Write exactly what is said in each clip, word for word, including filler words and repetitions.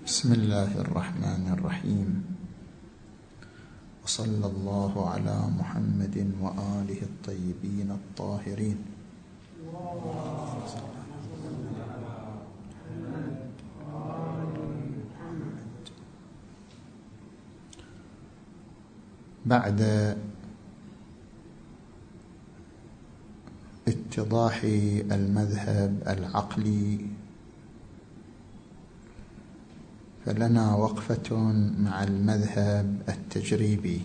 بسم الله الرحمن الرحيم، وصلى الله على محمد وآله الطيبين الطاهرين. بعد اتضاح المذهب العقلي فلنا وقفة مع المذهب التجريبي،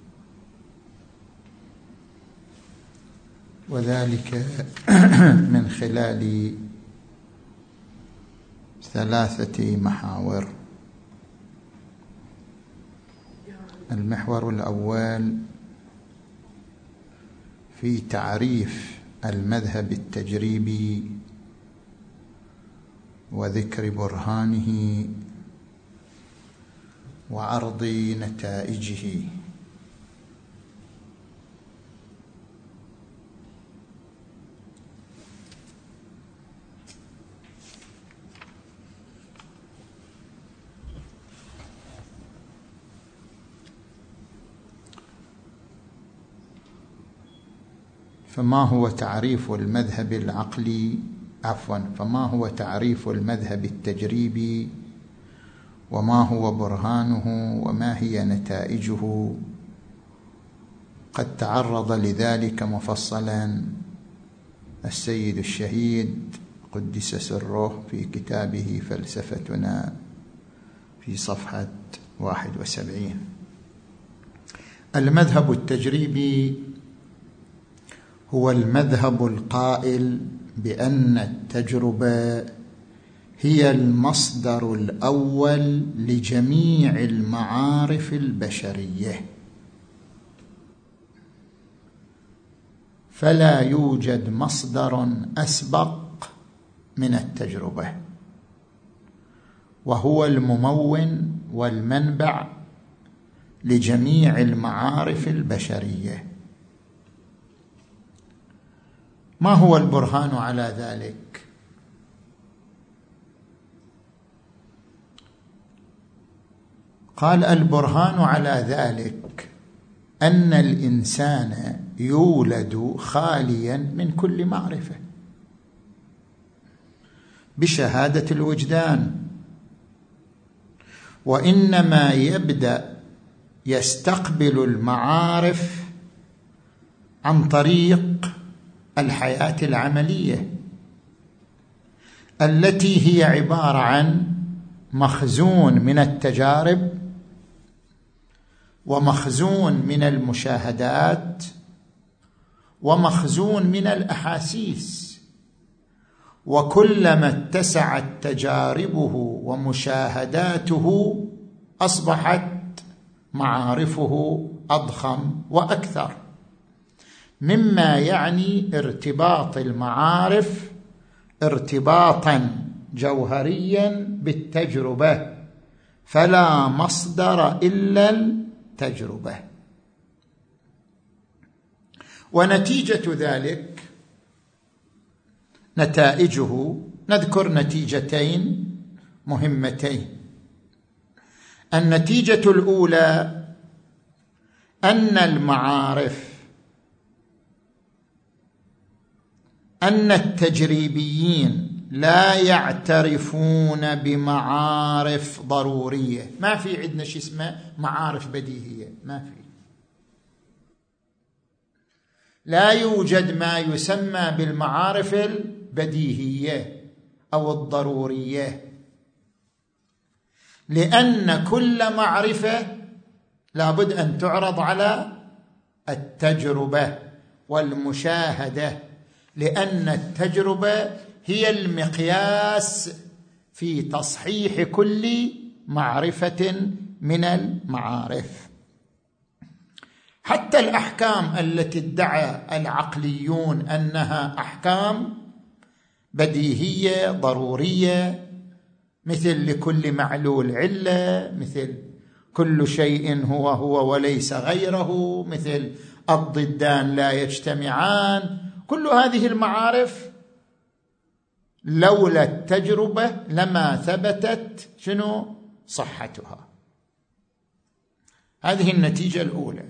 وذلك من خلال ثلاثة محاور. المحور الأول في تعريف المذهب التجريبي وذكر برهانه وعرض نتائجه. فما هو تعريف المذهب العقلي عفوا فما هو تعريف المذهب التجريبي، وما هو برهانه، وما هي نتائجه؟ قد تعرض لذلك مفصلا السيد الشهيد قدس سره في كتابه فلسفتنا في صفحة واحد وسبعين. المذهب التجريبي هو المذهب القائل بأن التجربة هي المصدر الأول لجميع المعارف البشرية، فلا يوجد مصدر أسبق من التجربة، وهو الممون والمنبع لجميع المعارف البشرية. ما هو البرهان على ذلك؟ قال البرهان على ذلك أن الإنسان يولد خاليا من كل معرفة بشهادة الوجدان، وإنما يبدأ يستقبل المعارف عن طريق الحياة العملية التي هي عبارة عن مخزون من التجارب ومخزون من المشاهدات ومخزون من الأحاسيس، وكلما اتسعت تجاربه ومشاهداته أصبحت معارفه أضخم وأكثر، مما يعني ارتباط المعارف ارتباطا جوهريا بالتجربة، فلا مصدر إلا التجربة. ونتيجة ذلك نتائجه، نذكر نتيجتين مهمتين. النتيجة الأولى أن المعارف أن التجريبيين لا يعترفون بمعارف ضرورية. ما في عندنا شيء اسمه معارف بديهية، ما في. لا يوجد ما يسمى بالمعارف البديهية أو الضرورية، لأن كل معرفة لابد أن تعرض على التجربة والمشاهدة، لأن التجربة هي المقياس في تصحيح كل معرفة من المعارف. حتى الأحكام التي ادعى العقليون أنها أحكام بديهية ضرورية، مثل لكل معلول علة، مثل كل شيء هو هو وليس غيره، مثل الضدان لا يجتمعان، كل هذه المعارف لولا التجربة لما ثبتت شنو صحتها. هذه النتيجة الأولى.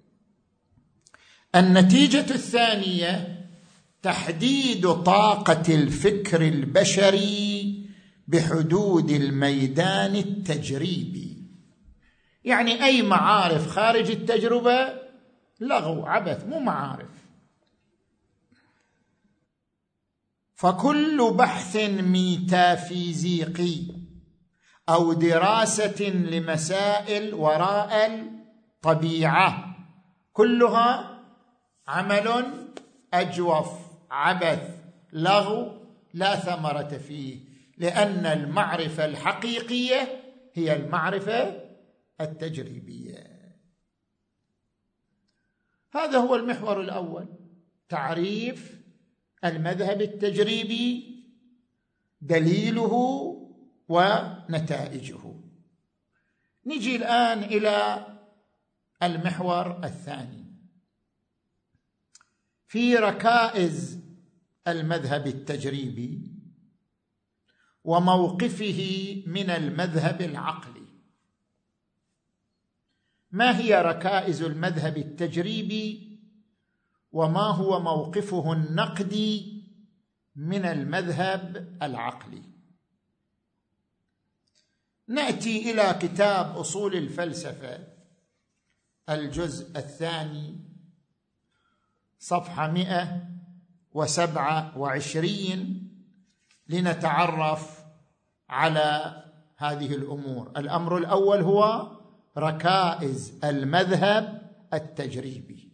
النتيجة الثانية تحديد طاقة الفكر البشري بحدود الميدان التجريبي. يعني أي معارف خارج التجربة لغو، عبث، مو معارف. فكل بحث ميتافيزيقي أو دراسة لمسائل وراء الطبيعة كلها عمل أجوف، عبث، لغو، لا ثمرة فيه، لأن المعرفة الحقيقية هي المعرفة التجريبية. هذا هو المحور الأول، تعريف المذهب التجريبي، دليله ونتائجه. نجي الآن إلى المحور الثاني في ركائز المذهب التجريبي وموقفه من المذهب العقلي. ما هي ركائز المذهب التجريبي وما هو موقفه النقدي من المذهب العقلي؟ نأتي إلى كتاب أصول الفلسفة الجزء الثاني صفحة مئة وسبعة وعشرين لنتعرف على هذه الأمور. الأمر الأول هو ركائز المذهب التجريبي،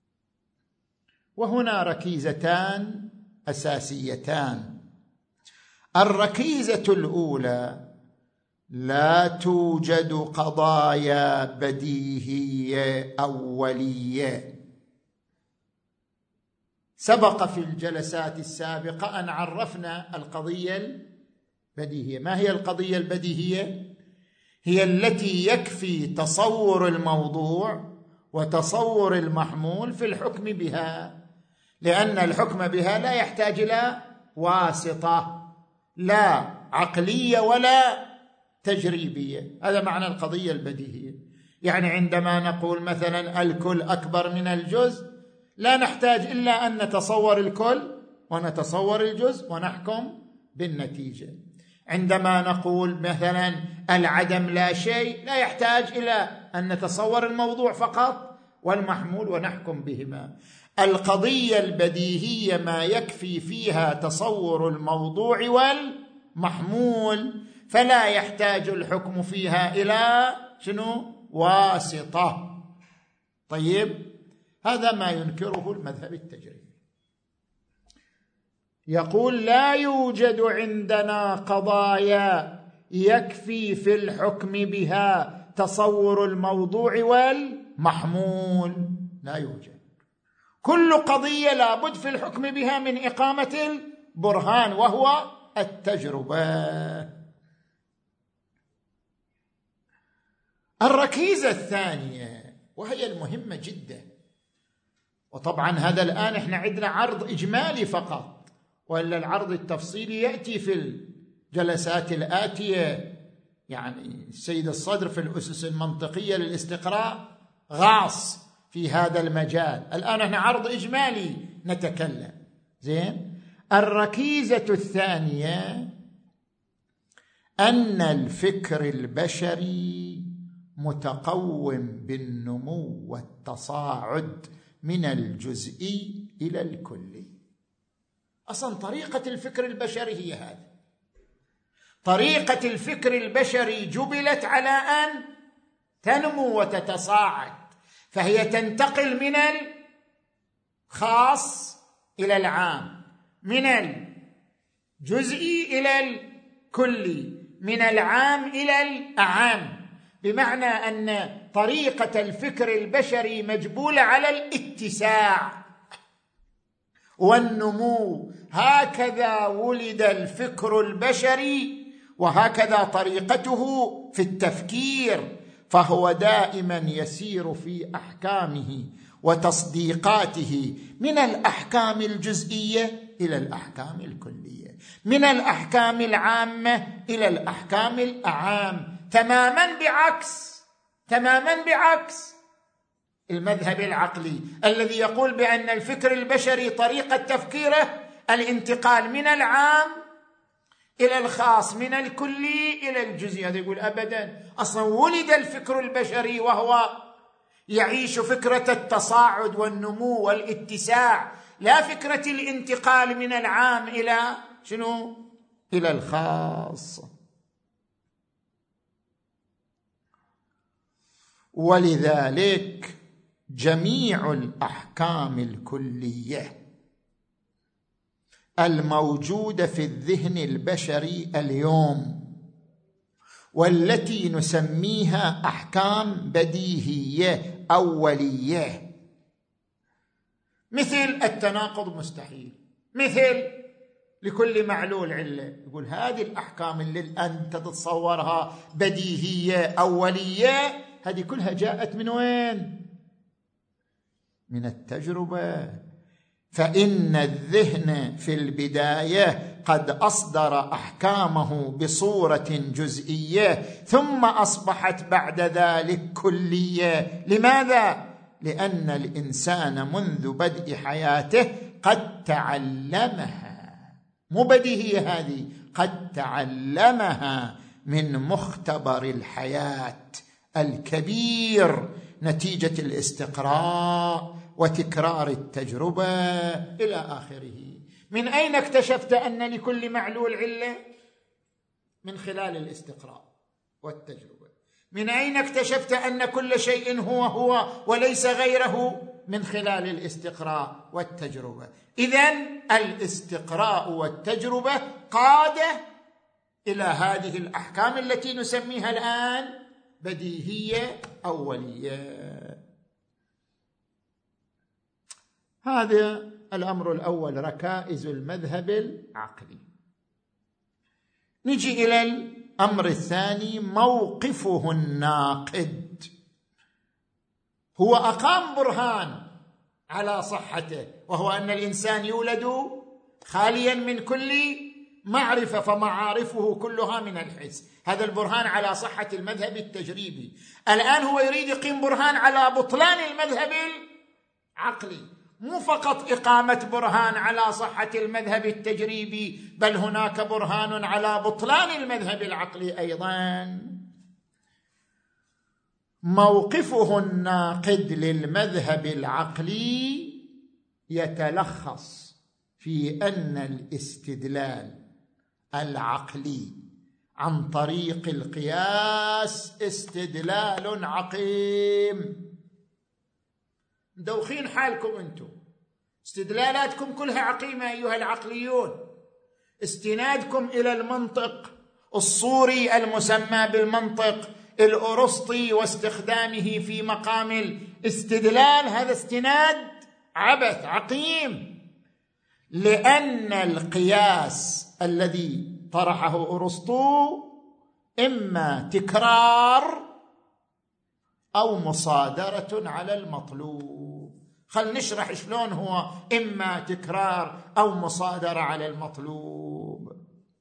وهنا ركيزتان أساسيتان. الركيزة الأولى: لا توجد قضايا بديهية أولية. سبق في الجلسات السابقة أن عرفنا القضية البديهية. ما هي القضية البديهية؟ هي التي يكفي تصور الموضوع وتصور المحمول في الحكم بها، لأن الحكم بها لا يحتاج إلى واسطة، لا عقلية ولا تجريبية. هذا معنى القضية البديهية. يعني عندما نقول مثلا الكل أكبر من الجزء، لا نحتاج إلا أن نتصور الكل ونتصور الجزء ونحكم بالنتيجة. عندما نقول مثلا العدم لا شيء، لا يحتاج إلى أن نتصور الموضوع فقط والمحمول ونحكم بهما. القضية البديهية ما يكفي فيها تصور الموضوع والمحمول، فلا يحتاج الحكم فيها إلى شنو؟ واسطة. طيب، هذا ما ينكره المذهب التجريبي. يقول لا يوجد عندنا قضايا يكفي في الحكم بها تصور الموضوع والمحمول، لا يوجد. كل قضية لابد في الحكم بها من إقامة البرهان وهو التجربة. الركيزة الثانية وهي المهمة جدا، وطبعا هذا الآن احنا عندنا عرض إجمالي فقط، وإلا العرض التفصيلي يأتي في الجلسات الآتية. يعني السيد الصدر في الأسس المنطقية للاستقراء غاص في هذا المجال. الآن احنا عرض إجمالي نتكلم. زين. الركيزة الثانية أن الفكر البشري متقوم بالنمو والتصاعد من الجزئي إلى الكلي. أصلا طريقة الفكر البشري هي هذه. طريقة الفكر البشري جبلت على أن تنمو وتتصاعد، فهي تنتقل من الخاص إلى العام، من الجزئي إلى الكلي، من العام إلى الأعم، بمعنى أن طريقة الفكر البشري مجبولة على الاتساع والنمو. هكذا ولد الفكر البشري وهكذا طريقته في التفكير، فهو دائما يسير في أحكامه وتصديقاته من الأحكام الجزئية إلى الأحكام الكلية، من الأحكام العامة إلى الأحكام الأعام، تماما بعكس تماما بعكس المذهب العقلي الذي يقول بأن الفكر البشري طريقة تفكيره الانتقال من العام إلى الخاص، من الكلي إلى الجزئي. هذا يقول أبدا، أصلا ولد الفكر البشري وهو يعيش فكرة التصاعد والنمو والاتساع، لا فكرة الانتقال من العام إلى شنو؟ إلى الخاص. ولذلك جميع الأحكام الكلية الموجودة في الذهن البشري اليوم والتي نسميها أحكام بديهية أولية، مثل التناقض مستحيل، مثل لكل معلول علة، يقول هذه الأحكام اللي أنت تتصورها بديهية أولية هذه كلها جاءت من وين؟ من التجربة. فإن الذهن في البداية قد أصدر أحكامه بصورة جزئية ثم أصبحت بعد ذلك كلية. لماذا؟ لأن الإنسان منذ بدء حياته قد تعلمها، مو بديهية هذه، قد تعلمها من مختبر الحياة الكبير نتيجة الاستقراء وتكرار التجربة إلى آخره. من أين اكتشفت أن لكل معلول علة؟ من خلال الاستقراء والتجربة. من أين اكتشفت أن كل شيء هو هو وليس غيره؟ من خلال الاستقراء والتجربة. إذن الاستقراء والتجربة قادة إلى هذه الأحكام التي نسميها الآن بديهية أولية. هذا الأمر الأول، ركائز المذهب العقلي. نجي إلى الأمر الثاني، موقفه الناقد. هو أقام برهان على صحته، وهو أن الإنسان يولد خاليا من كل معرفة، فمعارفه كلها من الحس. هذا البرهان على صحة المذهب التجريبي. الآن هو يريد يقيم برهان على بطلان المذهب العقلي، مو فقط إقامة برهان على صحة المذهب التجريبي، بل هناك برهان على بطلان المذهب العقلي أيضا. موقفه الناقد للمذهب العقلي يتلخص في أن الاستدلال العقلي عن طريق القياس استدلال عقيم. مدوخين حالكم أنتم، استدلالاتكم كلها عقيمة أيها العقليون. استنادكم إلى المنطق الصوري المسمى بالمنطق الأرسطي واستخدامه في مقام الاستدلال، هذا استناد عبث عقيم، لأن القياس الذي طرحه أرسطو إما تكرار أو مصادرة على المطلوب. خل نشرح شلون هو إما تكرار أو مصادرة على المطلوب.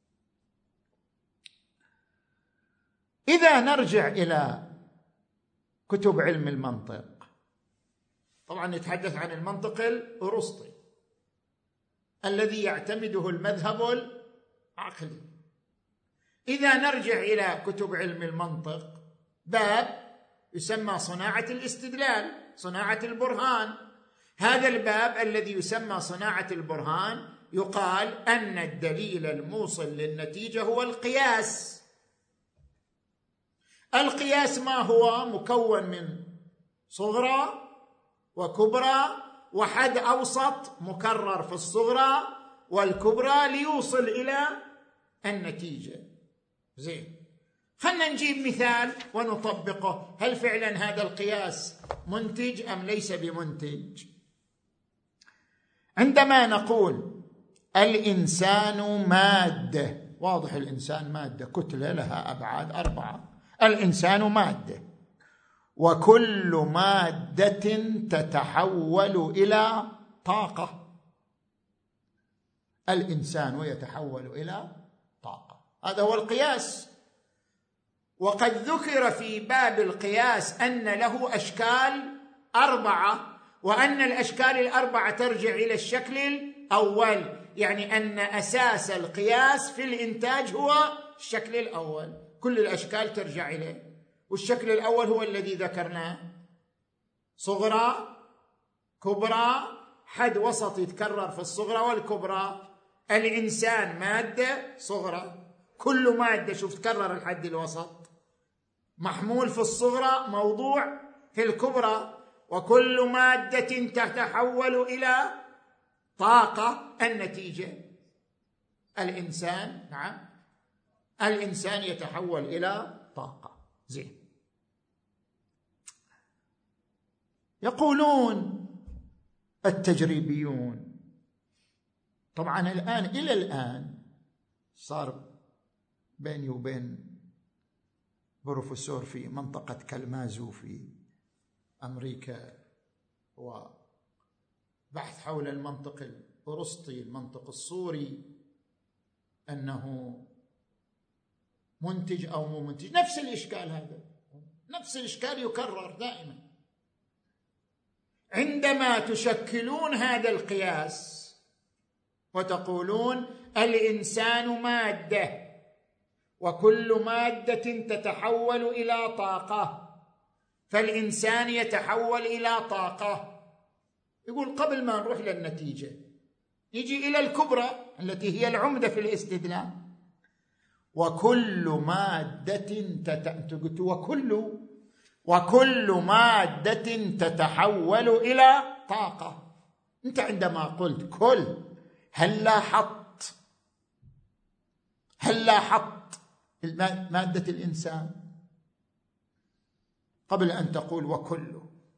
إذا نرجع إلى كتب علم المنطق، طبعا نتحدث عن المنطق الأرسطي الذي يعتمده المذهب العقلي. إذا نرجع إلى كتب علم المنطق، باب يسمى صناعة الاستدلال، صناعة البرهان. هذا الباب الذي يسمى صناعة البرهان يقال أن الدليل الموصل للنتيجة هو القياس. القياس ما هو؟ مكون من صغرى وكبرى وحد أوسط مكرر في الصغرى والكبرى ليوصل إلى النتيجة. زين، خلنا نجيب مثال ونطبقه. هل فعلا هذا القياس منتج أم ليس بمنتج؟ عندما نقول الإنسان مادة، واضح الإنسان مادة، كتلة لها أبعاد أربعة. الإنسان مادة، وكل مادة تتحول إلى طاقة. الإنسان يتحول إلى طاقة، هذا هو القياس. وقد ذكر في باب القياس أن له أشكال أربعة، وأن الأشكال الأربعة ترجع إلى الشكل الأول، يعني أن أساس القياس في الإنتاج هو الشكل الأول، كل الأشكال ترجع إليه. والشكل الأول هو الذي ذكرناه، صغرى كبرى، حد وسط يتكرر في الصغرى والكبرى. الإنسان مادة صغرى، كل مادة شوف تكرر الحد الوسط، محمول في الصغرى موضوع في الكبرى، وكل مادة تتحول إلى طاقة. النتيجة الإنسان، نعم الإنسان يتحول إلى طاقة. زين. يقولون التجريبيون، طبعا الآن إلى الآن صار بيني وبين بروفيسور في منطقة كالمازو في أمريكا وبحث حول المنطق الأرسطي، المنطق الصوري، أنه منتج أو مو منتج، نفس الإشكال هذا، نفس الإشكال يكرر دائما. عندما تشكلون هذا القياس وتقولون الإنسان مادة وكل مادة تتحول إلى طاقة، فالإنسان يتحول إلى طاقة، يقول قبل ما نروح للنتيجة يجي إلى الكبرى التي هي العمدة في الاستدلال. وكل مادة تت... وكل وكل مادة تتحول إلى طاقة. أنت عندما قلت كل، هل لاحظت هل لاحظت مادة الإنسان قبل أن تقول وكل؟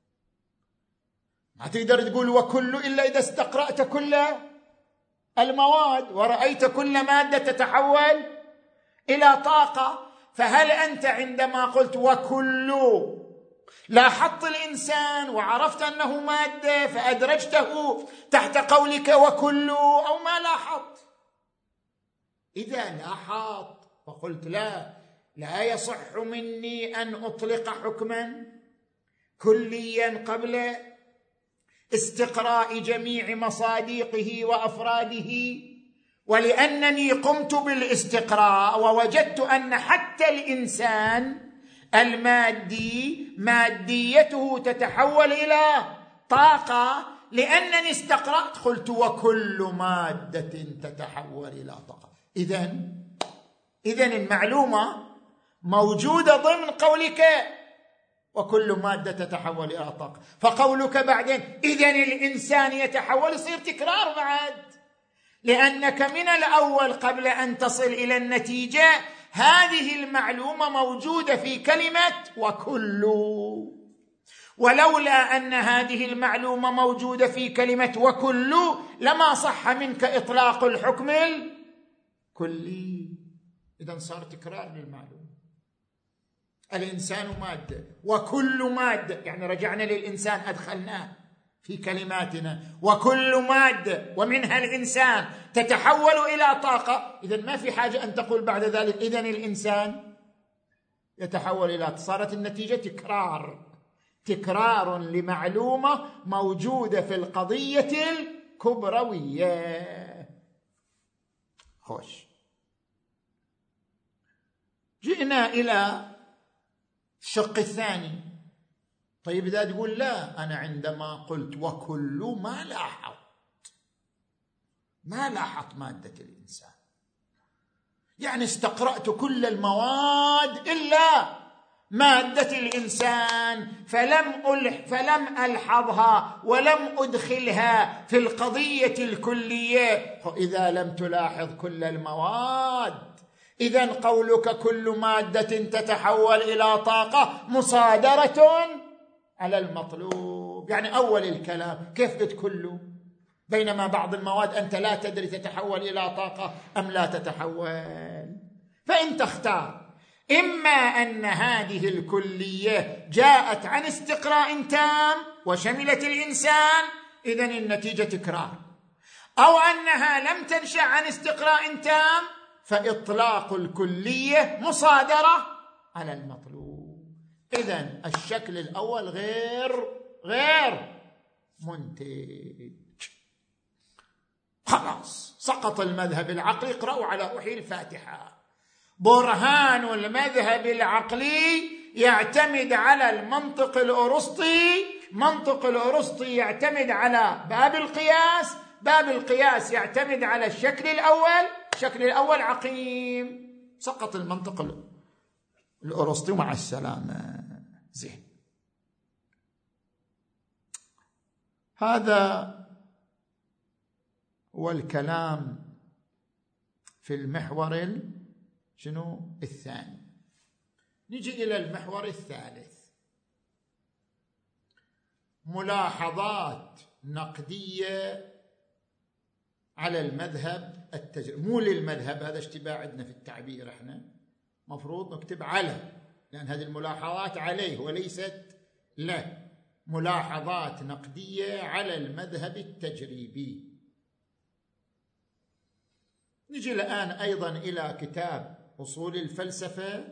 ما تقدر تقول وكل إلا إذا استقرأت كل المواد ورأيت كل مادة تتحول إلى طاقة. فهل أنت عندما قلت وكل لاحظت الإنسان وعرفت أنه مادة فأدرجته تحت قولك وكل، أو ما لاحظت؟ إذا لاحظت وقلت لا لا يصح مني أن أطلق حكما كليا قبل استقراء جميع مصادقه وأفراده، ولأنني قمت بالاستقراء ووجدت أن حتى الإنسان المادي ماديته تتحول إلى طاقة، لأنني استقرأت قلت وكل مادة تتحول إلى طاقة. إذن إذن المعلومة موجودة ضمن قولك وكل مادة تتحول إلى طاقة، فقولك بعدين إذن الإنسان يتحول يصير تكرار بعد، لأنك من الأول قبل أن تصل إلى النتيجة هذه المعلومة موجودة في كلمة وكل، ولولا أن هذه المعلومة موجودة في كلمة وكل لما صح منك إطلاق الحكم الكلي. إذن صار تكرار للمعلومة. الإنسان مادة وكل مادة، يعني رجعنا للإنسان أدخلناه في كلماتنا، وكل مادة ومنها الإنسان تتحول إلى طاقة. إذن ما في حاجة أن تقول بعد ذلك إذن الإنسان يتحول إلى طاقة. صارت النتيجة تكرار تكرار لمعلومة موجودة في القضية الكبروية. خوش، جئنا إلى الشق الثاني. طيب إذا تقول لا، أنا عندما قلت وكل ما لاحظت ما لاحظت مادة الإنسان، يعني استقرأت كل المواد إلا مادة الإنسان، فلم ألح فلم ألحظها ولم أدخلها في القضية الكلية. إذا لم تلاحظ كل المواد، إذن قولك كل مادة تتحول إلى طاقة مصادرة على المطلوب. يعني أول الكلام كيف قلت كله، بينما بعض المواد أنت لا تدري تتحول إلى طاقة أم لا تتحول. فإن تختار إما أن هذه الكلية جاءت عن استقراء تام وشملت الإنسان، إذن النتيجة تكرار، أو أنها لم تنشأ عن استقراء تام فإطلاق الكلية مصادرة على المطلوب. إذن الشكل الأول غير غير منتج. خلاص سقط المذهب العقلي. اقرأوا على أحيي الفاتحة. برهان المذهب العقلي يعتمد على المنطق الأرسطي، منطق الأرسطي يعتمد على باب القياس، باب القياس يعتمد على الشكل الأول، الشكل الأول عقيم. سقط المنطق الأرسطي مع السلامة. زين، هذا هو الكلام في المحور شنو الثاني. نجي إلى المحور الثالث، ملاحظات نقدية على المذهب التجريبي. مو للمذهب، هذا اشتباه عندنا في التعبير، احنا مفروض نكتب على، لأن هذه الملاحظات عليه وليست له. ملاحظات نقدية على المذهب التجريبي. نجي الآن أيضا إلى كتاب أصول الفلسفة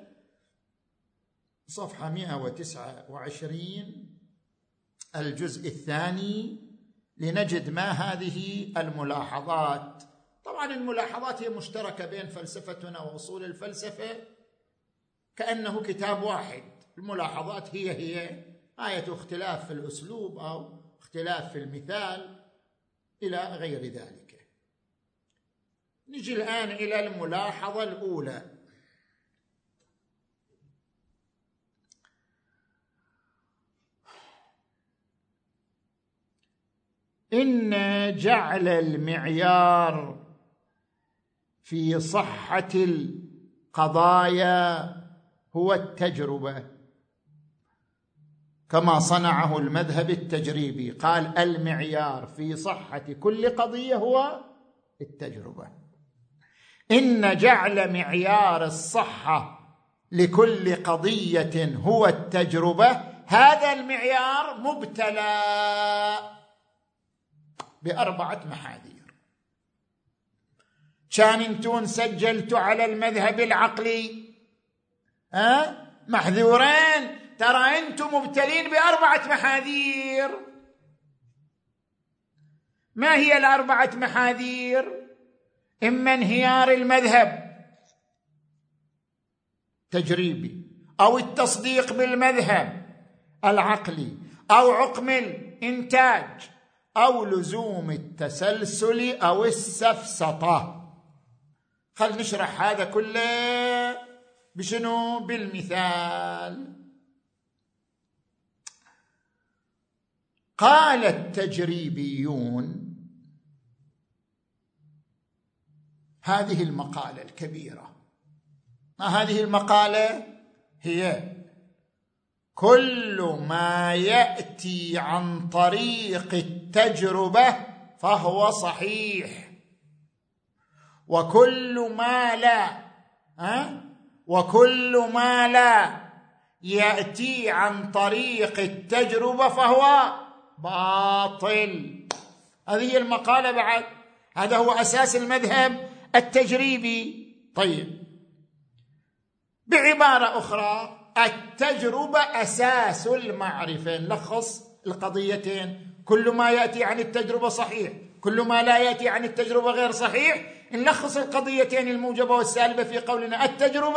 صفحة مئة وتسعة وعشرين الجزء الثاني، لنجد ما هذه الملاحظات. طبعا الملاحظات هي مشتركة بين فلسفتنا وأصول الفلسفة، كأنه كتاب واحد. الملاحظات هي هي آية اختلاف في الأسلوب أو اختلاف في المثال إلى غير ذلك. نجي الآن إلى الملاحظة الأولى. إن جعل المعيار في صحة القضايا هو التجربة، كما صنعه المذهب التجريبي. قال المعيار في صحة كل قضية هو التجربة. إن جعل معيار الصحة لكل قضية هو التجربة، هذا المعيار مبتلى بأربعة محاذير. كان انتون سجلتوا على المذهب العقلي ها محذورين، ترى انتم مبتلين بأربعة محاذير. ما هي الأربعة محاذير؟ إما انهيار المذهب تجريبي، أو التصديق بالمذهب العقلي، أو عقم الإنتاج، أو لزوم التسلسل أو السفسطة. خل نشرح هذا كله بشنو؟ بالمثال. قال التجريبيون هذه المقالة الكبيرة. ما هذه المقالة؟ هي كل ما يأتي عن طريق التجربة فهو صحيح، وكل ما لا ها وكل ما لا يأتي عن طريق التجربة فهو باطل. هذه المقالة بعد، هذا هو أساس المذهب التجريبي. طيب، بعبارة أخرى، التجربة أساس المعرفة. نلخص القضيتين: كل ما يأتي عن التجربة صحيح، كل ما لا يأتي عن التجربة غير صحيح. نلخص القضيتين الموجبة والسالبة في قولنا التجربة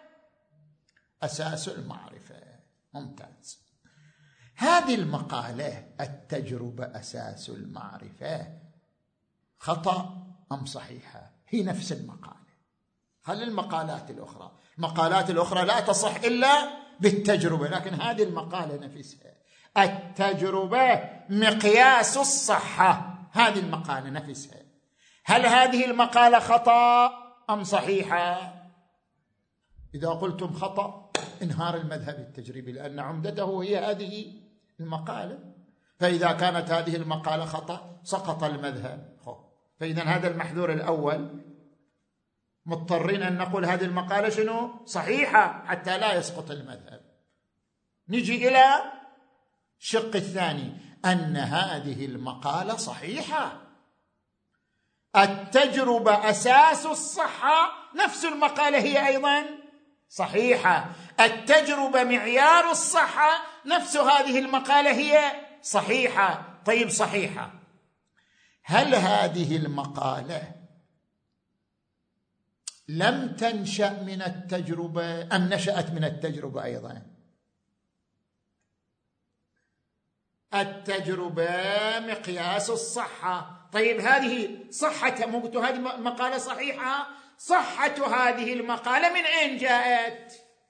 أساس المعرفة. ممتاز. هذه المقالة التجربة أساس المعرفة خطأ أم صحيحة؟ هي نفس المقالة. هل المقالات الأخرى المقالات الأخرى لا تصح إلا بالتجربة، لكن هذه المقالة نفسها التجربة مقياس الصحة. هذه المقالة نفسها، هل هذه المقالة خطأ أم صحيحة؟ إذا قلتم خطأ انهار المذهب التجريبي، لأن عمدته هي هذه المقالة. فإذا كانت هذه المقالة خطأ سقط المذهب. فإذا هذا المحذور الأول، مضطرين أن نقول هذه المقالة شنو؟ صحيحة حتى لا يسقط المذهب. نجي إلى الشق الثاني، أن هذه المقالة صحيحة. التجربة أساس الصحة، نفس المقالة هي أيضا صحيحة. التجربة معيار الصحة، نفس هذه المقالة هي صحيحة. طيب صحيحة، هل هذه المقالة لم تنشأ من التجربة أم نشأت من التجربة أيضا؟ التجربة مقياس الصحة. طيب هذه صحة، مو قلت هذه مقالة صحيحة؟ صحة هذه المقالة من أين جاءت؟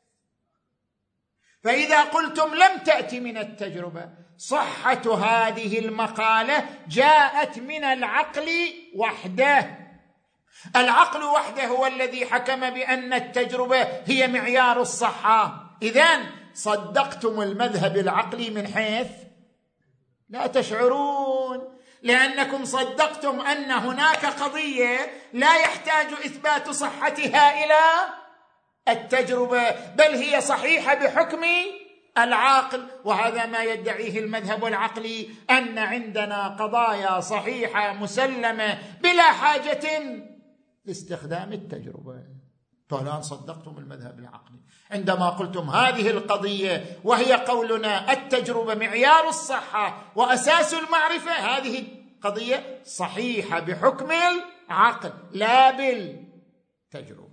فإذا قلتم لم تأتي من التجربة، صحة هذه المقالة جاءت من العقل وحده. العقل وحده هو الذي حكم بأن التجربة هي معيار الصحة. إذن صدقتم المذهب العقلي من حيث لا تشعرون، لأنكم صدقتم أن هناك قضية لا يحتاج إثبات صحتها إلى التجربة، بل هي صحيحة بحكم العقل. وهذا ما يدعيه المذهب العقلي، أن عندنا قضايا صحيحة مسلمة بلا حاجة لاستخدام التجربة. فالآن صدقتم المذهب العقلي عندما قلتم هذه القضية، وهي قولنا التجربة معيار الصحة وأساس المعرفة، هذه قضية صحيحة بحكم العقل لا بالتجربة.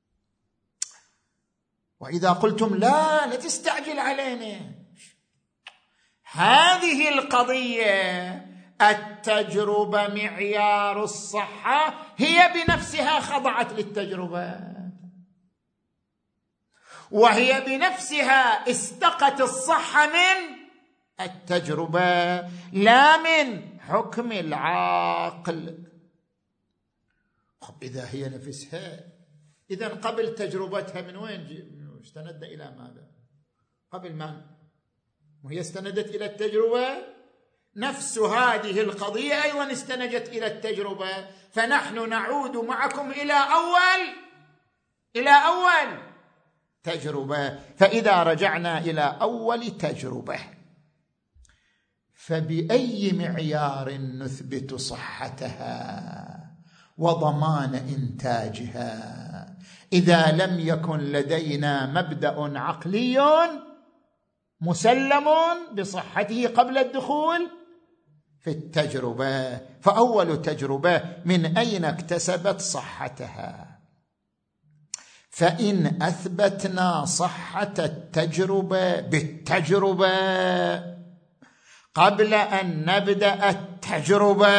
وإذا قلتم لا لا تستعجل علينا، هذه القضية التجربة معيار الصحة هي بنفسها خضعت للتجربة، وهي بنفسها استقت الصحة من التجربة لا من حكم العقل. إذا هي نفسها، إذن قبل تجربتها من وين استندت إلى ماذا؟ قبل ما وهي استندت إلى التجربة، نفس هذه القضية أيضا استندت إلى التجربة. فنحن نعود معكم إلى أول إلى أول تجربة. فإذا رجعنا إلى أول تجربة، فبأي معيار نثبت صحتها وضمان إنتاجها إذا لم يكن لدينا مبدأ عقلي مسلم بصحته قبل الدخول في التجربة؟ فأول تجربة من أين اكتسبت صحتها؟ فإن أثبتنا صحة التجربة بالتجربة قبل أن نبدأ التجربة،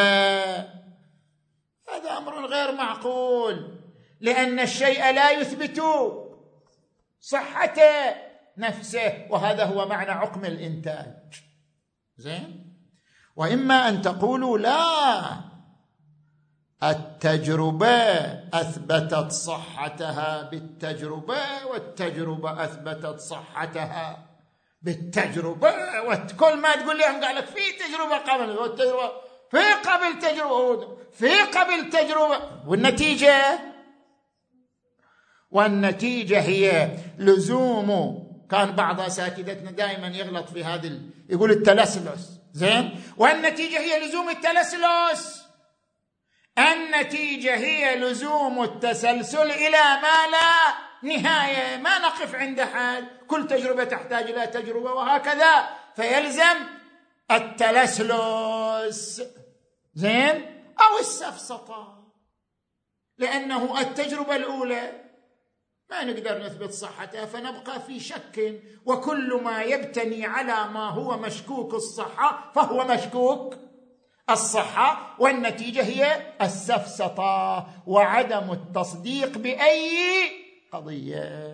هذا أمر غير معقول، لأن الشيء لا يثبت صحة نفسه، وهذا هو معنى عقم الإنتاج. زين؟ وإما أن تقولوا لا، التجربة أثبتت صحتها بالتجربة، والتجربة أثبتت صحتها بالتجربة، وكل ما تقول لهم قال لك في تجربة قبل، والتجربة في قبل تجربة في قبل تجربة، والنتيجة والنتيجة هي لزوم. كان بعض أساتذتنا دائما يغلط في هذا، يقول التلسلس. زين؟ والنتيجة هي لزوم التلسلس. النتيجة هي لزوم التسلسل إلى ما لا نهاية، ما نقف عند حد، كل تجربة تحتاج إلى تجربة وهكذا، فيلزم التلسلس. زين؟ أو السفسطة، لأنه التجربة الأولى ما نقدر نثبت صحتها فنبقى في شك، وكل ما يبتني على ما هو مشكوك الصحة فهو مشكوك الصحة، والنتيجة هي السفسطة وعدم التصديق بأي قضية.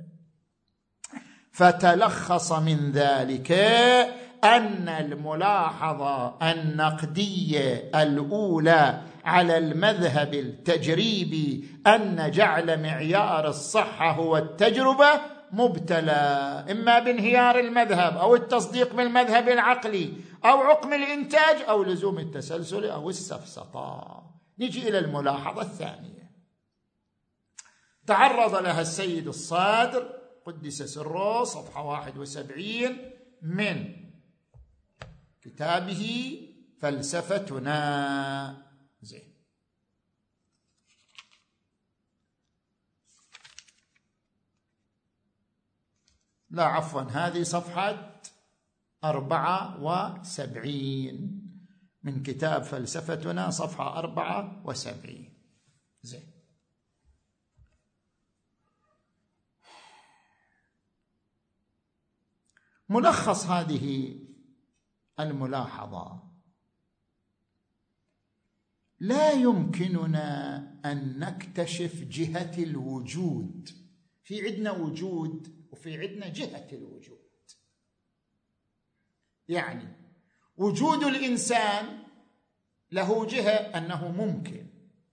فتلخص من ذلك أن الملاحظة النقدية الأولى على المذهب التجريبي أن جعل معيار الصحة هو التجربة مبتلى إما بانهيار المذهب أو التصديق بالمذهب العقلي أو عقم الإنتاج أو لزوم التسلسل أو السفسطة. نجي إلى الملاحظة الثانية تعرض لها السيد الصادر قدس سره، صفحة واحد وسبعين من كتابه فلسفتنا. زين. لا عفوا، هذه صفحة أربعة وسبعين من كتاب فلسفتنا، صفحة أربعة وسبعين. زين، ملخص هذه الملاحظة: لا يمكننا أن نكتشف جهة الوجود. في عندنا وجود وفي عندنا جهة الوجود. يعني وجود الإنسان له جهة أنه ممكن،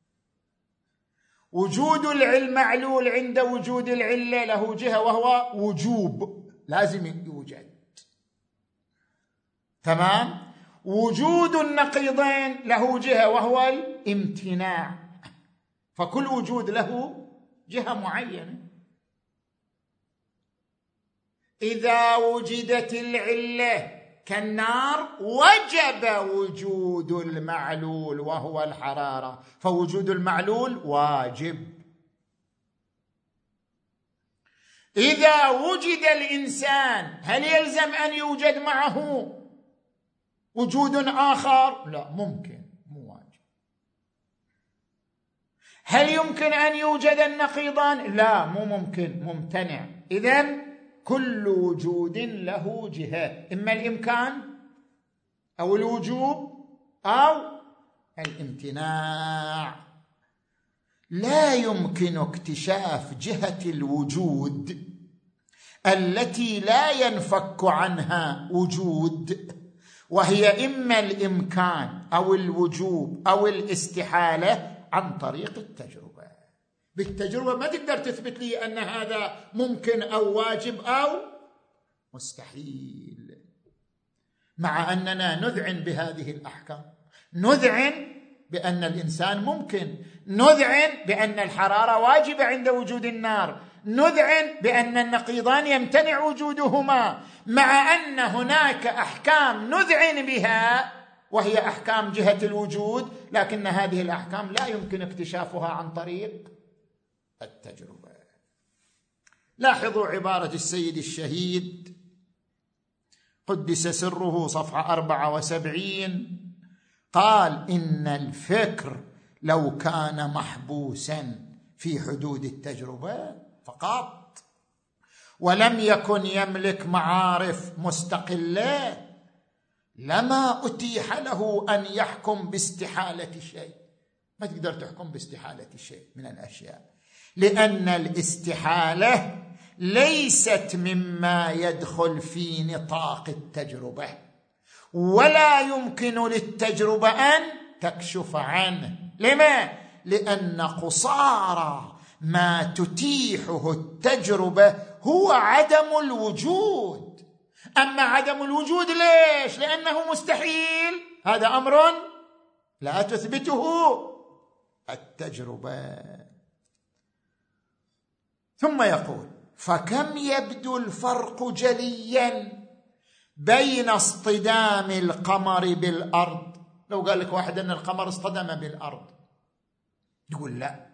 وجود المعلول عند وجود العلة له جهة وهو وجوب، لازم يوجد. تمام؟ وجود النقيضين له جهة وهو الامتناع. فكل وجود له جهة معينة. إذا وجدت العلة كالنار وجب وجود المعلول وهو الحرارة، فوجود المعلول واجب. إذا وجد الإنسان هل يلزم أن يوجد معه وجود آخر؟ لا، ممكن، مو واجب. هل يمكن أن يوجد النقيضان؟ لا، مو ممكن، ممتنع. إذن كل وجود له جهة، إما الإمكان أو الوجوب أو الامتناع. لا يمكن اكتشاف جهة الوجود التي لا ينفك عنها وجود، وهي إما الإمكان أو الوجوب أو الاستحالة، عن طريق التجربة. بالتجربة ما تقدر تثبت لي أن هذا ممكن أو واجب أو مستحيل. مع أننا نذعن بهذه الأحكام، نذعن بأن الإنسان ممكن، نذعن بأن الحرارة واجبة عند وجود النار، نذعن بأن النقيضان يمتنع وجودهما، مع أن هناك أحكام نذعن بها وهي أحكام جهة الوجود، لكن هذه الأحكام لا يمكن اكتشافها عن طريق التجربة. لاحظوا عبارة السيد الشهيد قدس سره، صفحة أربعة وسبعين، قال: إن الفكر لو كان محبوسا في حدود التجربة فقط ولم يكن يملك معارف مستقلة لما أتيح له أن يحكم باستحالة شيء. ما تقدر تحكم باستحالة شيء من الأشياء، لأن الاستحالة ليست مما يدخل في نطاق التجربة، ولا يمكن للتجربة أن تكشف عنه. لما؟ لأن قصارى ما تتيحه التجربة هو عدم الوجود. أما عدم الوجود ليش؟ لأنه مستحيل، هذا أمر لا تثبته التجربة. ثم يقول: فكم يبدو الفرق جليا بين اصطدام القمر بالأرض. لو قال لك واحد أن القمر اصطدم بالأرض، تقول لا.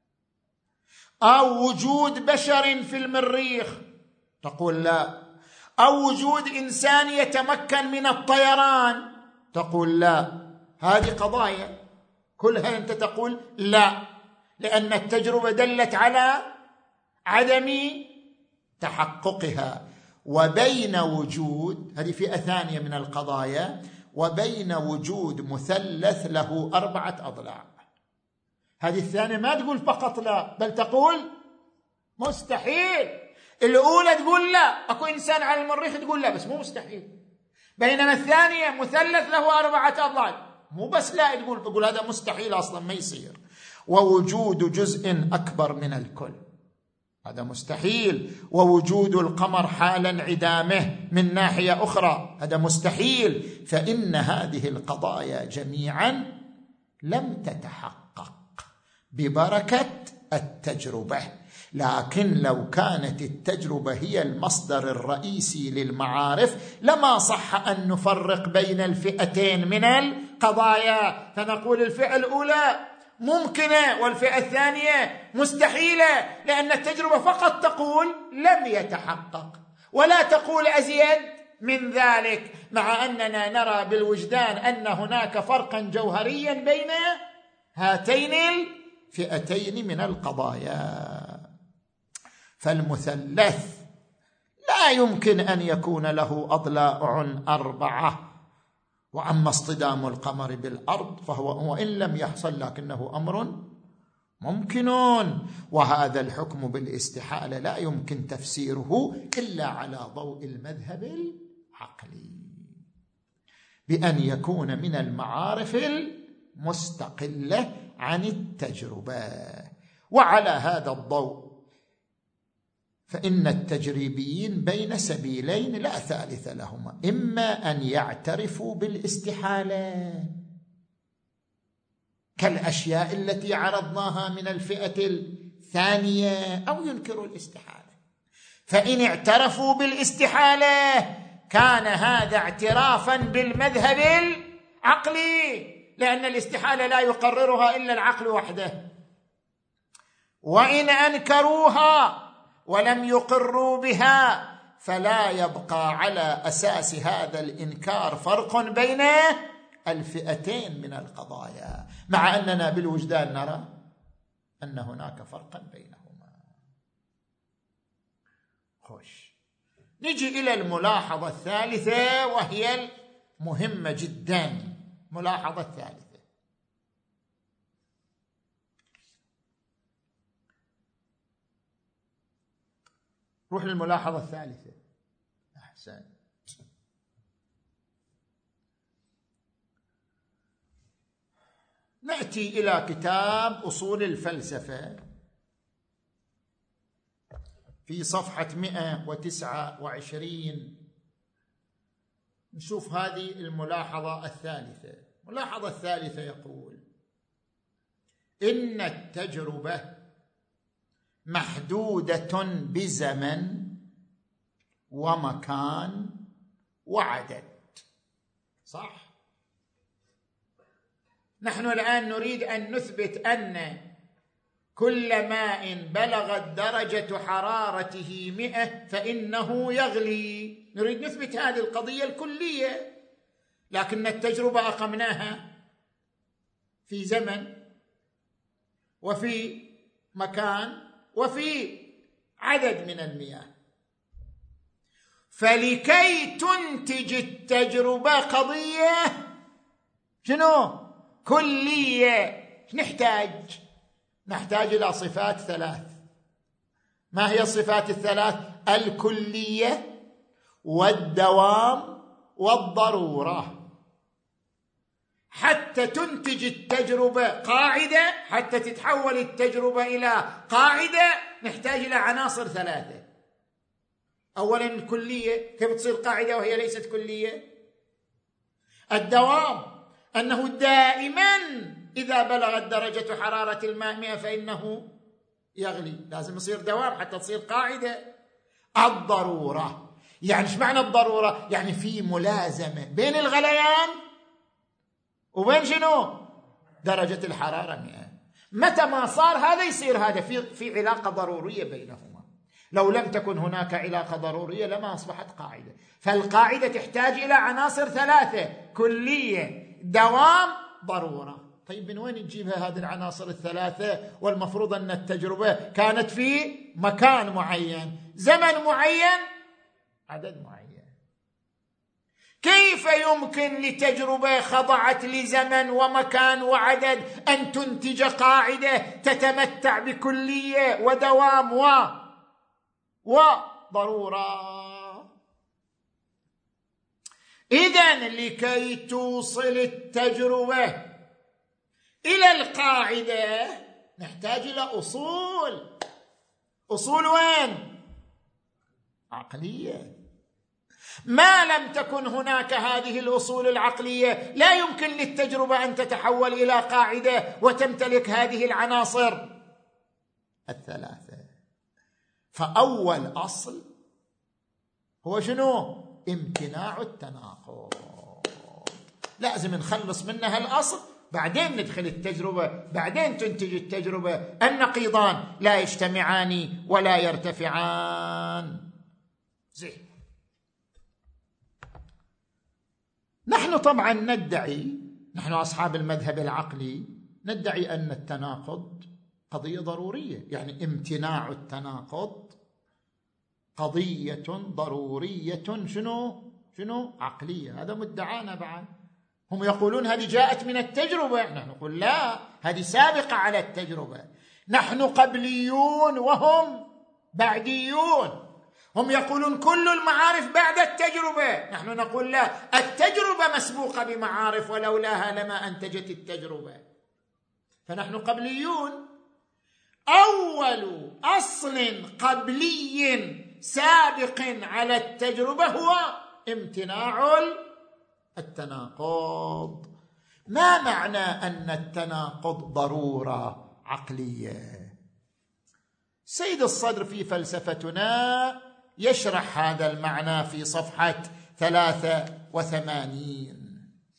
أو وجود بشر في المريخ، تقول لا. أو وجود إنسان يتمكن من الطيران، تقول لا. هذه قضايا كلها أنت تقول لا، لأن التجربة دلت على عدم تحققها. وبين وجود، هذه فئة ثانية من القضايا، وبين وجود مثلث له أربعة أضلاع. هذه الثانية ما تقول فقط لا، بل تقول مستحيل. الأولى تقول لا، أكو إنسان على المريخ، تقول لا بس مو مستحيل. بينما الثانية مثلث له أربعة أضلاع، مو بس لا، تقول تقول هذا مستحيل أصلا ما يصير. ووجود جزء أكبر من الكل، هذا مستحيل. ووجود القمر حال انعدامه من ناحية أخرى، هذا مستحيل. فإن هذه القضايا جميعا لم تتحقق ببركة التجربة. لكن لو كانت التجربة هي المصدر الرئيسي للمعارف لما صح أن نفرق بين الفئتين من القضايا، فنقول الفئة الأولى ممكنة والفئة الثانية مستحيلة، لأن التجربة فقط تقول لم يتحقق. ولا تقول أزيد من ذلك، مع أننا نرى بالوجدان أن هناك فرقا جوهريا بين هاتين الفئتين من القضايا. فالمثلث لا يمكن أن يكون له أضلاع أربعة، وأما اصطدام القمر بالأرض فهو وإن لم يحصل لكنه أمر ممكن، وهذا الحكم بالاستحالة لا يمكن تفسيره إلا على ضوء المذهب العقلي، بأن يكون من المعارف المستقلة عن التجربة. وعلى هذا الضوء فإن التجريبيين بين سبيلين لا ثالث لهما، إما أن يعترفوا بالاستحالة كالأشياء التي عرضناها من الفئة الثانية، أو ينكروا الاستحالة. فإن اعترفوا بالاستحالة كان هذا اعترافا بالمذهب العقلي، لأن الاستحالة لا يقررها إلا العقل وحده. وإن أنكروها ولم يقروا بها فلا يبقى على أساس هذا الإنكار فرق بين الفئتين من القضايا، مع أننا بالوجدان نرى أن هناك فرقا بينهما. خوش، نجي إلى الملاحظة الثالثة وهي المهمة جدا. ملاحظة الثالثة، روح للملاحظة الثالثة. أحسن. نأتي إلى كتاب أصول الفلسفة في صفحة مئة وتسعة وعشرين، نشوف هذه الملاحظة الثالثة. الملاحظة الثالثة يقول: إن التجربة محدودة بزمن ومكان وعدد. صح؟ نحن الآن نريد أن نثبت أن كل ماء بلغت درجة حرارته مئة فإنه يغلي. نريد نثبت هذه القضية الكلية، لكن التجربة أقمناها في زمن وفي مكان وفي عدد من المياه. فلكي تنتج التجربة قضية شنو؟ كلية. نحتاج نحتاج إلى صفات ثلاث. ما هي الصفات الثلاث؟ الكلية والدوام والضرورة. حتى تنتج التجربة قاعدة، حتى تتحول التجربة إلى قاعدة، نحتاج إلى عناصر ثلاثة. أولا الكلية، كيف تصير قاعدة وهي ليست كلية؟ الدوام، أنه دائما إذا بلغت درجة حرارة الماء مئة فإنه يغلي، لازم يصير دوام حتى تصير قاعدة. الضرورة، يعني ايش معنى الضرورة؟ يعني في ملازمة بين الغليان وبين شنو؟ درجة الحرارة مئة. متى ما صار هذا يصير هذا، في في علاقة ضرورية بينهما. لو لم تكن هناك علاقة ضرورية لما أصبحت قاعدة. فالقاعدة تحتاج إلى عناصر ثلاثة: كلية، دوام، ضرورة. طيب من وين نجيبها هذه العناصر الثلاثة والمفروض أن التجربة كانت في مكان معين، زمن معين، عدد معين؟ كيف يمكن لتجربة خضعت لزمن ومكان وعدد أن تنتج قاعدة تتمتع بكلية ودوام و وضرورة؟ إذن لكي توصل التجربة إلى القاعدة نحتاج إلى أصول. أصول وين؟ عقلية. ما لم تكن هناك هذه الأصول العقلية لا يمكن للتجربة أن تتحول إلى قاعدة وتمتلك هذه العناصر الثلاثة. فأول أصل هو شنو؟ امتناع التناقض. لازم نخلص منها الأصل، بعدين ندخل التجربة، بعدين تنتج التجربة. النقيضان لا يجتمعان ولا يرتفعان. زين. نحن طبعا ندعي، نحن أصحاب المذهب العقلي ندعي أن التناقض قضية ضرورية، يعني امتناع التناقض قضية ضرورية شنو شنو عقلية. هذا مدعانا بعد. هم يقولون هذه جاءت من التجربة، نحن نقول لا، هذه سابقة على التجربة. نحن قبليون وهم بعديون. هم يقولون كل المعارف بعد التجربة، نحن نقول لا، التجربة مسبوقة بمعارف ولولاها لما أنتجت التجربة. فنحن قبليون. أول أصل قبلي سابق على التجربة هو امتناع التناقض. ما معنى أن التناقض ضرورة عقلية؟ سيد الصدر في فلسفتنا يشرح هذا المعنى في صفحة ثلاثة وثمانين.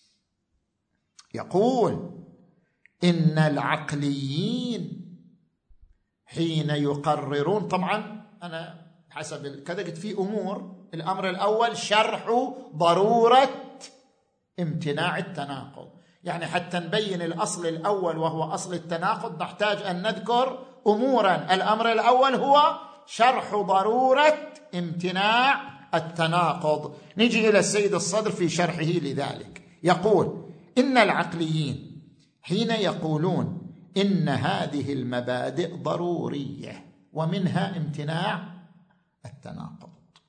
يقول: إن العقليين حين يقررون، طبعا أنا حسب كذا قلت في أمور. الأمر الأول شرح ضرورة امتناع التناقض، يعني حتى نبين الأصل الأول وهو أصل التناقض نحتاج أن نذكر أمورا. الأمر الأول هو شرح ضرورة امتناع التناقض. نجي إلى السيد الصدر في شرحه لذلك. يقول: إن العقليين حين يقولون إن هذه المبادئ ضرورية ومنها امتناع التناقض،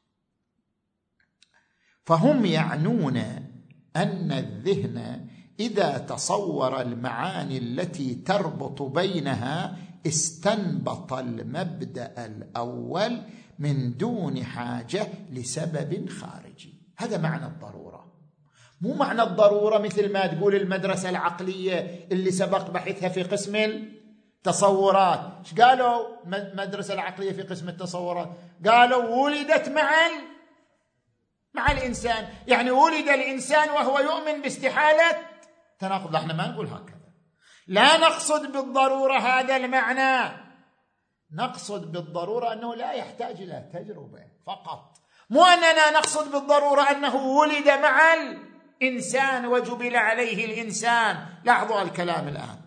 فهم يعنون أن الذهن إذا تصور المعاني التي تربط بينها استنبط المبدأ الأول من دون حاجة لسبب خارجي. هذا معنى الضرورة. مو معنى الضرورة مثل ما تقول المدرسة العقلية اللي سبق بحثها في قسم التصورات. ايش قالوا المدرسة العقلية في قسم التصورات؟ قالوا ولدت مع مع الإنسان، يعني ولد الإنسان وهو يؤمن باستحالة تناقض. احنا ما نقول هكذا، لا نقصد بالضرورة هذا المعنى، نقصد بالضرورة أنه لا يحتاج إلى تجربة فقط. مو أننا نقصد بالضرورة أنه ولد مع الإنسان وجبل عليه الإنسان. لاحظوا الكلام الآن.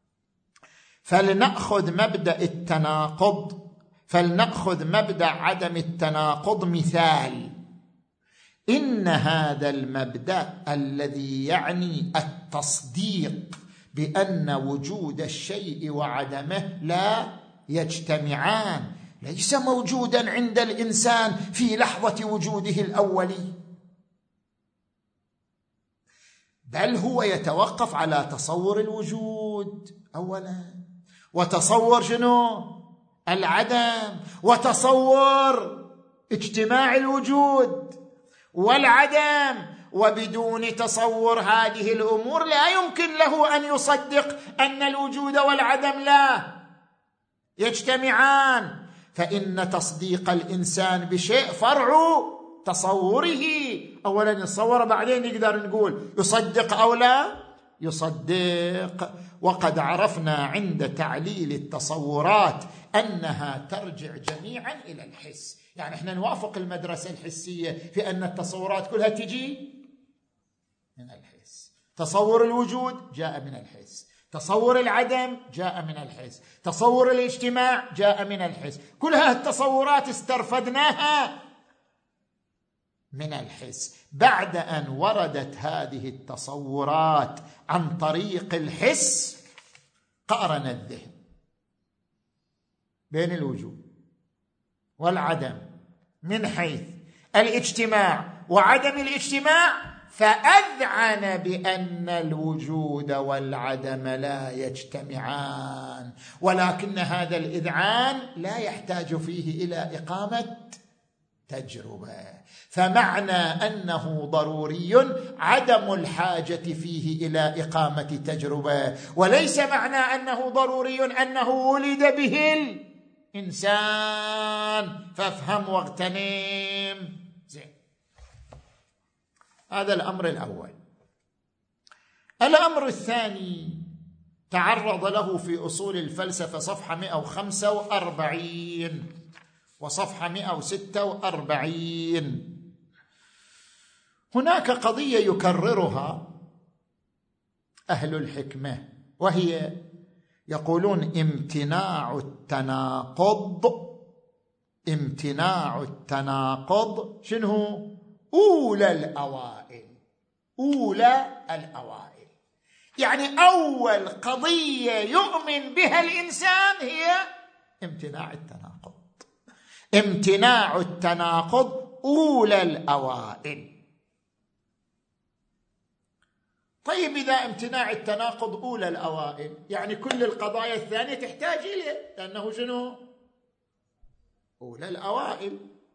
فلنأخذ مبدأ التناقض، فلنأخذ مبدأ عدم التناقض مثال. إن هذا المبدأ الذي يعني التصديق بأن وجود الشيء وعدمه لا يجتمعان ليس موجودا عند الإنسان في لحظة وجوده الأولي، بل هو يتوقف على تصور الوجود أولا، وتصور شنو؟ العدم، وتصور اجتماع الوجود والعدم. وبدون تصور هذه الأمور لا يمكن له أن يصدق أن الوجود والعدم لا يجتمعان. فإن تصديق الإنسان بشيء فرع تصوره. أولا يتصور بعدين نقدر نقول يصدق أو لا يصدق. وقد عرفنا عند تعليل التصورات أنها ترجع جميعا إلى الحس. يعني احنا نوافق المدرسة الحسية في أن التصورات كلها تجي من الحس. تصور الوجود جاء من الحس، تصور العدم جاء من الحس، تصور الاجتماع جاء من الحس. كل هذه التصورات استرفدناها من الحس. بعد أن وردت هذه التصورات عن طريق الحس قارن الذهن بين الوجود والعدم من حيث الاجتماع وعدم الاجتماع، فأذعن بأن الوجود والعدم لا يجتمعان. ولكن هذا الإذعان لا يحتاج فيه إلى إقامة تجربة. فمعنى أنه ضروري عدم الحاجة فيه إلى إقامة تجربة، وليس معنى أنه ضروري أنه ولد به الإنسان. فافهم واغتنم. زين، هذا الأمر الأول. الأمر الثاني تعرض له في أصول الفلسفة صفحة مئة وخمسة وأربعين، وصفحة مئة وستة وأربعين. هناك قضية يكررها أهل الحكمة، وهي يقولون امتناع التناقض. امتناع التناقض شنو؟ أولى الأوائل. أولى الأوائل يعني أول قضية يؤمن بها الإنسان هي امتناع التناقض. امتناع التناقض أولى الأوائل. طيب إذا امتناع التناقض أولى الأوائل يعني كل القضايا الثانية تحتاج إليه، لأنه شنو؟ أولى الأوائل.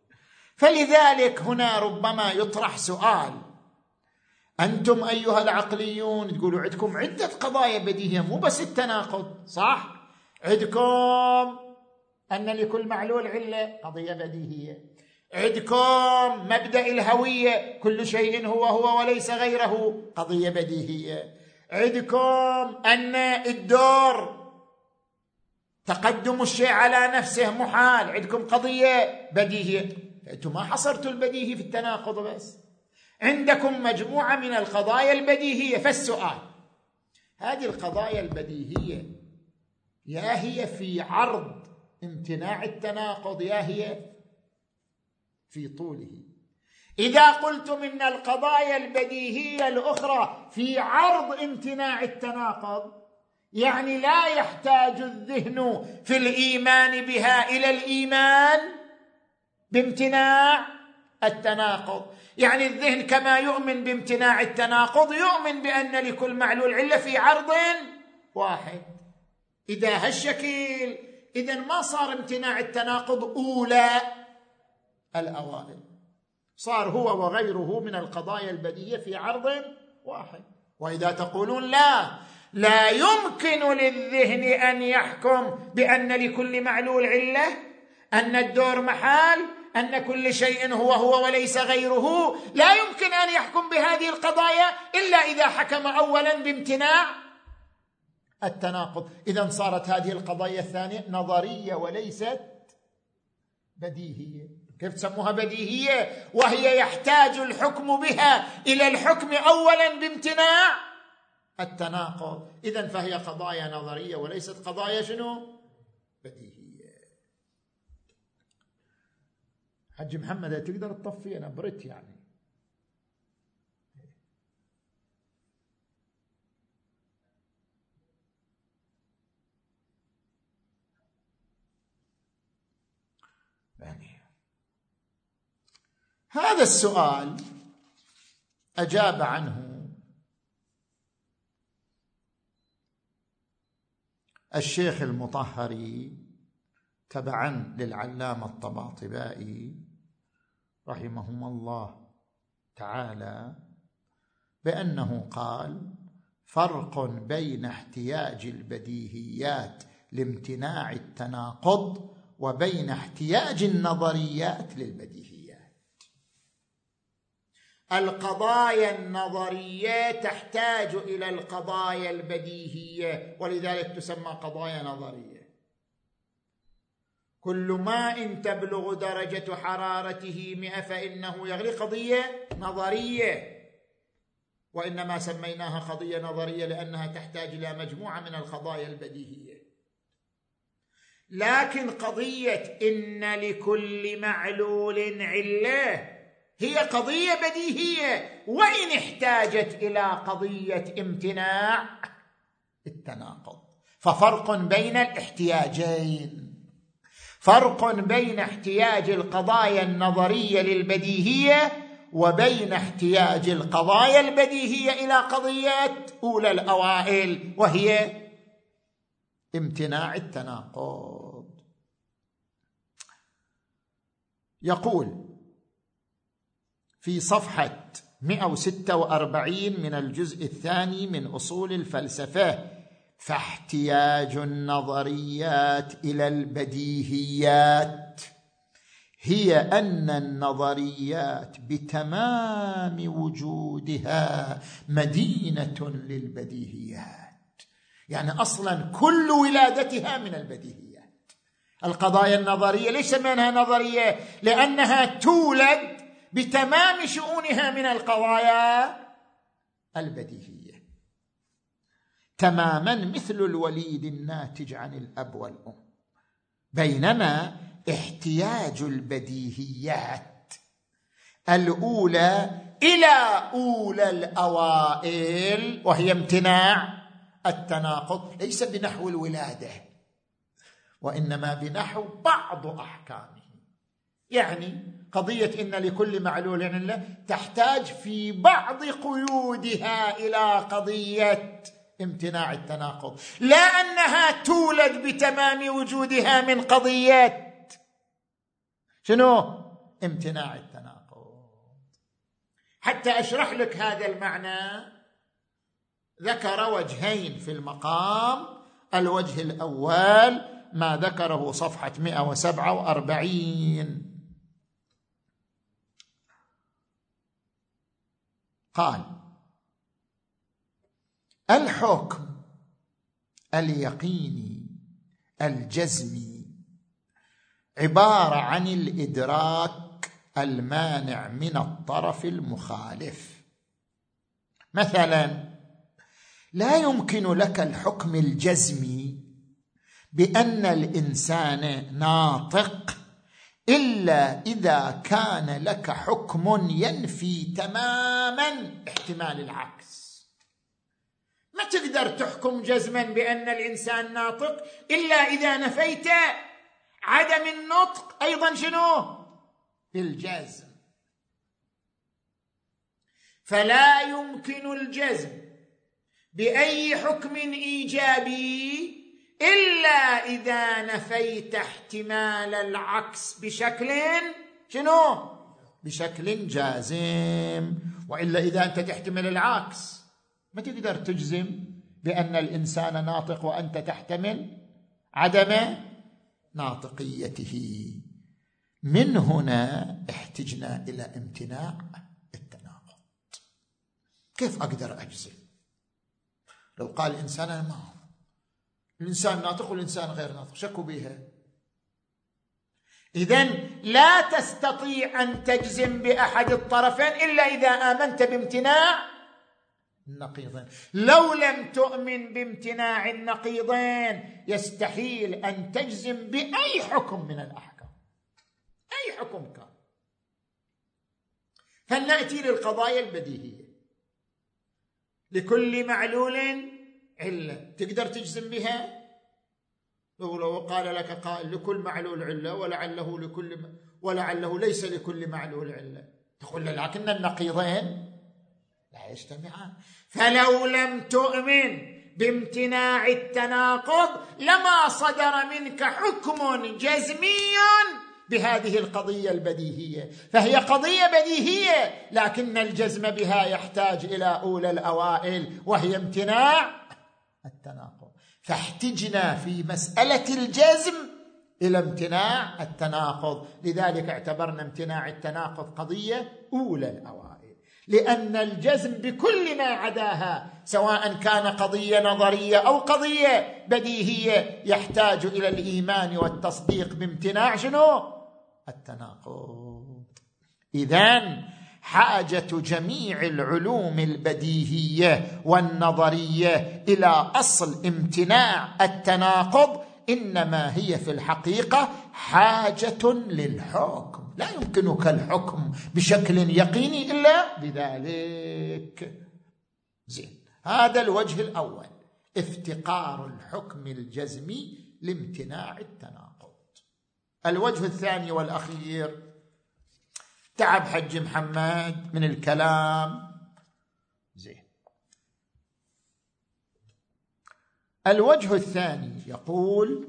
فلذلك هنا ربما يطرح سؤال: أنتم أيها العقليون تقولوا عندكم عدة قضايا بديهية، مو بس التناقض، صح؟ عندكم أن لكل معلول علة، قضية بديهية. عندكم مبدأ الهوية، كل شيء هو هو وليس غيره، قضية بديهية. عندكم أن الدور تقدم الشيء على نفسه محال، عندكم قضية بديهية. أنتم ما حصرتوا البديهي في التناقض بس، عندكم مجموعة من القضايا البديهية. فالسؤال: هذه القضايا البديهية يا هي في عرض امتناع التناقض يا هي في طوله. إذا قلتم إن القضايا البديهية الأخرى في عرض امتناع التناقض، يعني لا يحتاج الذهن في الإيمان بها إلى الإيمان بامتناع التناقض. يعني الذهن كما يؤمن بامتناع التناقض يؤمن بأن لكل معلول علة في عرض واحد. إذا هالشكل إذن ما صار امتناع التناقض أولى الأوائل، صار هو وغيره من القضايا البديهية في عرض واحد. وإذا تقولون لا لا يمكن للذهن أن يحكم بأن لكل معلول علة، أن الدور محال، أن كل شيء هو هو وليس غيره، لا يمكن أن يحكم بهذه القضايا إلا إذا حكم أولا بامتناع التناقض. إذن صارت هذه القضايا الثانية نظرية وليست بديهية. كيف تسموها بديهية وهي يحتاج الحكم بها إلى الحكم أولا بامتناع التناقض؟ إذن فهي قضايا نظرية وليست قضايا شنو؟ بديهية. حج محمد تقدر تطفي؟ أنا بريت يعني. يعني هذا السؤال أجاب عنه الشيخ المطهري تبعا للعلامة الطباطبائي رحمهما الله تعالى، بأنه قال: فرق بين احتياج البديهيات لامتناع التناقض وبين احتياج النظريات للبديهيات. القضايا النظرية تحتاج إلى القضايا البديهية، ولذلك تسمى قضايا نظرية. كل ماء تبلغ درجة حرارته مئة فإنه يغلي، قضية نظرية، وإنما سميناها قضية نظرية لأنها تحتاج إلى مجموعة من القضايا البديهية. لكن قضية إن لكل معلول علة هي قضية بديهية، وإن احتاجت إلى قضية امتناع التناقض. ففرق بين الاحتياجين، فرق بين احتياج القضايا النظرية للبديهية وبين احتياج القضايا البديهية إلى قضية أولى الأوائل وهي امتناع التناقض. يقول في صفحة مئة وستة وأربعين من الجزء الثاني من أصول الفلسفة: فاحتياج النظريات إلى البديهيات هي أن النظريات بتمام وجودها مدينة للبديهيات. يعني أصلا كل ولادتها من البديهيات. القضايا النظرية ليش سميناها نظرية؟ لأنها تولد بتمام شؤونها من القضايا البديهية، تماما مثل الوليد الناتج عن الأب والأم. بينما احتياج البديهيات الأولى إلى أولى الأوائل وهي امتناع التناقض ليس بنحو الولادة، وإنما بنحو بعض أحكامه. يعني قضية إن لكل معلول علة تحتاج في بعض قيودها إلى قضية امتناع التناقض، لا أنها تولد بتمام وجودها من قضية شنو؟ امتناع التناقض. حتى أشرح لك هذا المعنى ذكر وجهين في المقام. الوجه الأول ما ذكره صفحة مئة وسبعة وأربعين، قال: الحكم اليقيني الجزمي عبارة عن الإدراك المانع من الطرف المخالف. مثلا لا يمكن لك الحكم الجزمي بأن الإنسان ناطق إلا إذا كان لك حكم ينفي تماما احتمال العكس. ما تقدر تحكم جزما بأن الإنسان ناطق إلا إذا نفيت عدم النطق أيضا شنو؟ بالجزم. فلا يمكن الجزم بأي حكم إيجابي إلا إذا نفيت احتمال العكس بشكل شنو؟ بشكل جازم. وإلا إذا أنت تحتمل العكس ما تقدر تجزم بأن الإنسان ناطق وأنت تحتمل عدم ناطقيته. من هنا احتجنا إلى امتناع التناقض. كيف أقدر أجزم؟ لو قال الإنسان أنا ما الإنسان ناطق والإنسان غير ناطق، شكوا بها. إذن لا تستطيع أن تجزم بأحد الطرفين إلا إذا آمنت بامتناع النقيضين. لو لم تؤمن بامتناع النقيضين يستحيل أن تجزم بأي حكم من الأحكام، أي حكم كان. فلنأتي للقضايا البديهية. لكل معلول علة، تقدر تجزم بها؟ لو قال لك قائل لكل معلول علة ولعله لكل ولعله ليس لكل معلول علة، تقول له لكن النقيضين لا يجتمعان. فلو لم تؤمن بامتناع التناقض لما صدر منك حكم جزمي بهذه القضية البديهية. فهي قضية بديهية لكن الجزم بها يحتاج إلى أولى الأوائل وهي امتناع التناقض. فاحتجنا في مسألة الجزم إلى امتناع التناقض، لذلك اعتبرنا امتناع التناقض قضية أولى الأوائل، لأن الجزم بكل ما عداها سواء كان قضية نظرية أو قضية بديهية يحتاج إلى الإيمان والتصديق بامتناع شنو؟ التناقض. إذن حاجة جميع العلوم البديهية والنظرية إلى أصل امتناع التناقض إنما هي في الحقيقة حاجة للحكم. لا يمكنك الحكم بشكل يقيني إلا بذلك. زين، هذا الوجه الأول، افتقار الحكم الجزمي لامتناع التناقض. الوجه الثاني والأخير، تعب حج محمد من الكلام. زين، الوجه الثاني يقول: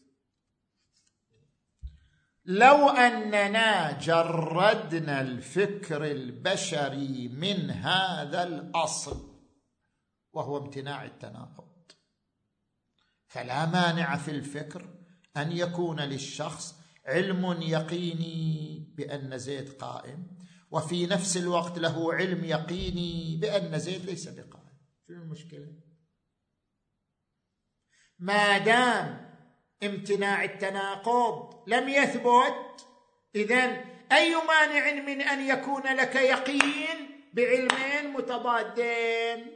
لو أننا جردنا الفكر البشري من هذا الأصل وهو امتناع التناقض، فلا مانع في الفكر أن يكون للشخص علم يقيني بأن زيد قائم وفي نفس الوقت له علم يقيني بأن زيد ليس بقائم. شنو المشكلة؟ ما دام امتناع التناقض لم يثبت. إذن أي مانع من أن يكون لك يقين بعلمين متضادين؟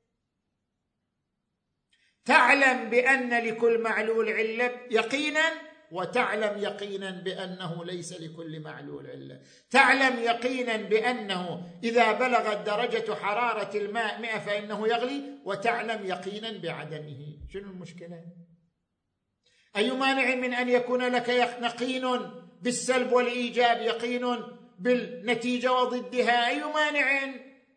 تعلم بأن لكل معلول علة يقينا، وتعلم يقينا بأنه ليس لكل معلول علة. تعلم يقينا بأنه إذا بلغت درجة حرارة الماء مئة فإنه يغلي، وتعلم يقينا بعدمه. شنو المشكلة؟ أي مانع من أن يكون لك يقين بالسلب والإيجاب، يقين بالنتيجة وضدها؟ أي مانع؟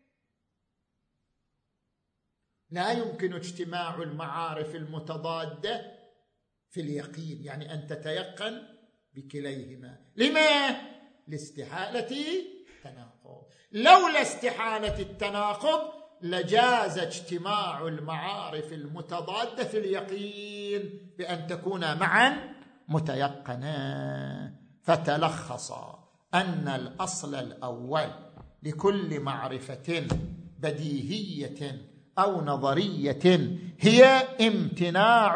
لا يمكن اجتماع المعارف المتضادة في اليقين، يعني أن تتيقن بكليهما. لما؟ لاستحالة التناقض. لولا استحالة التناقض لجاز اجتماع المعارف المتضادة في اليقين بأن تكون معا متيقنا. فتلخص أن الأصل الأول لكل معرفة بديهية أو نظرية هي امتناع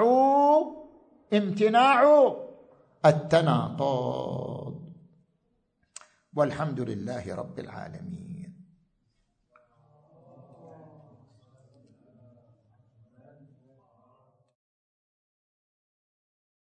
امتناع التناقض. والحمد لله رب العالمين.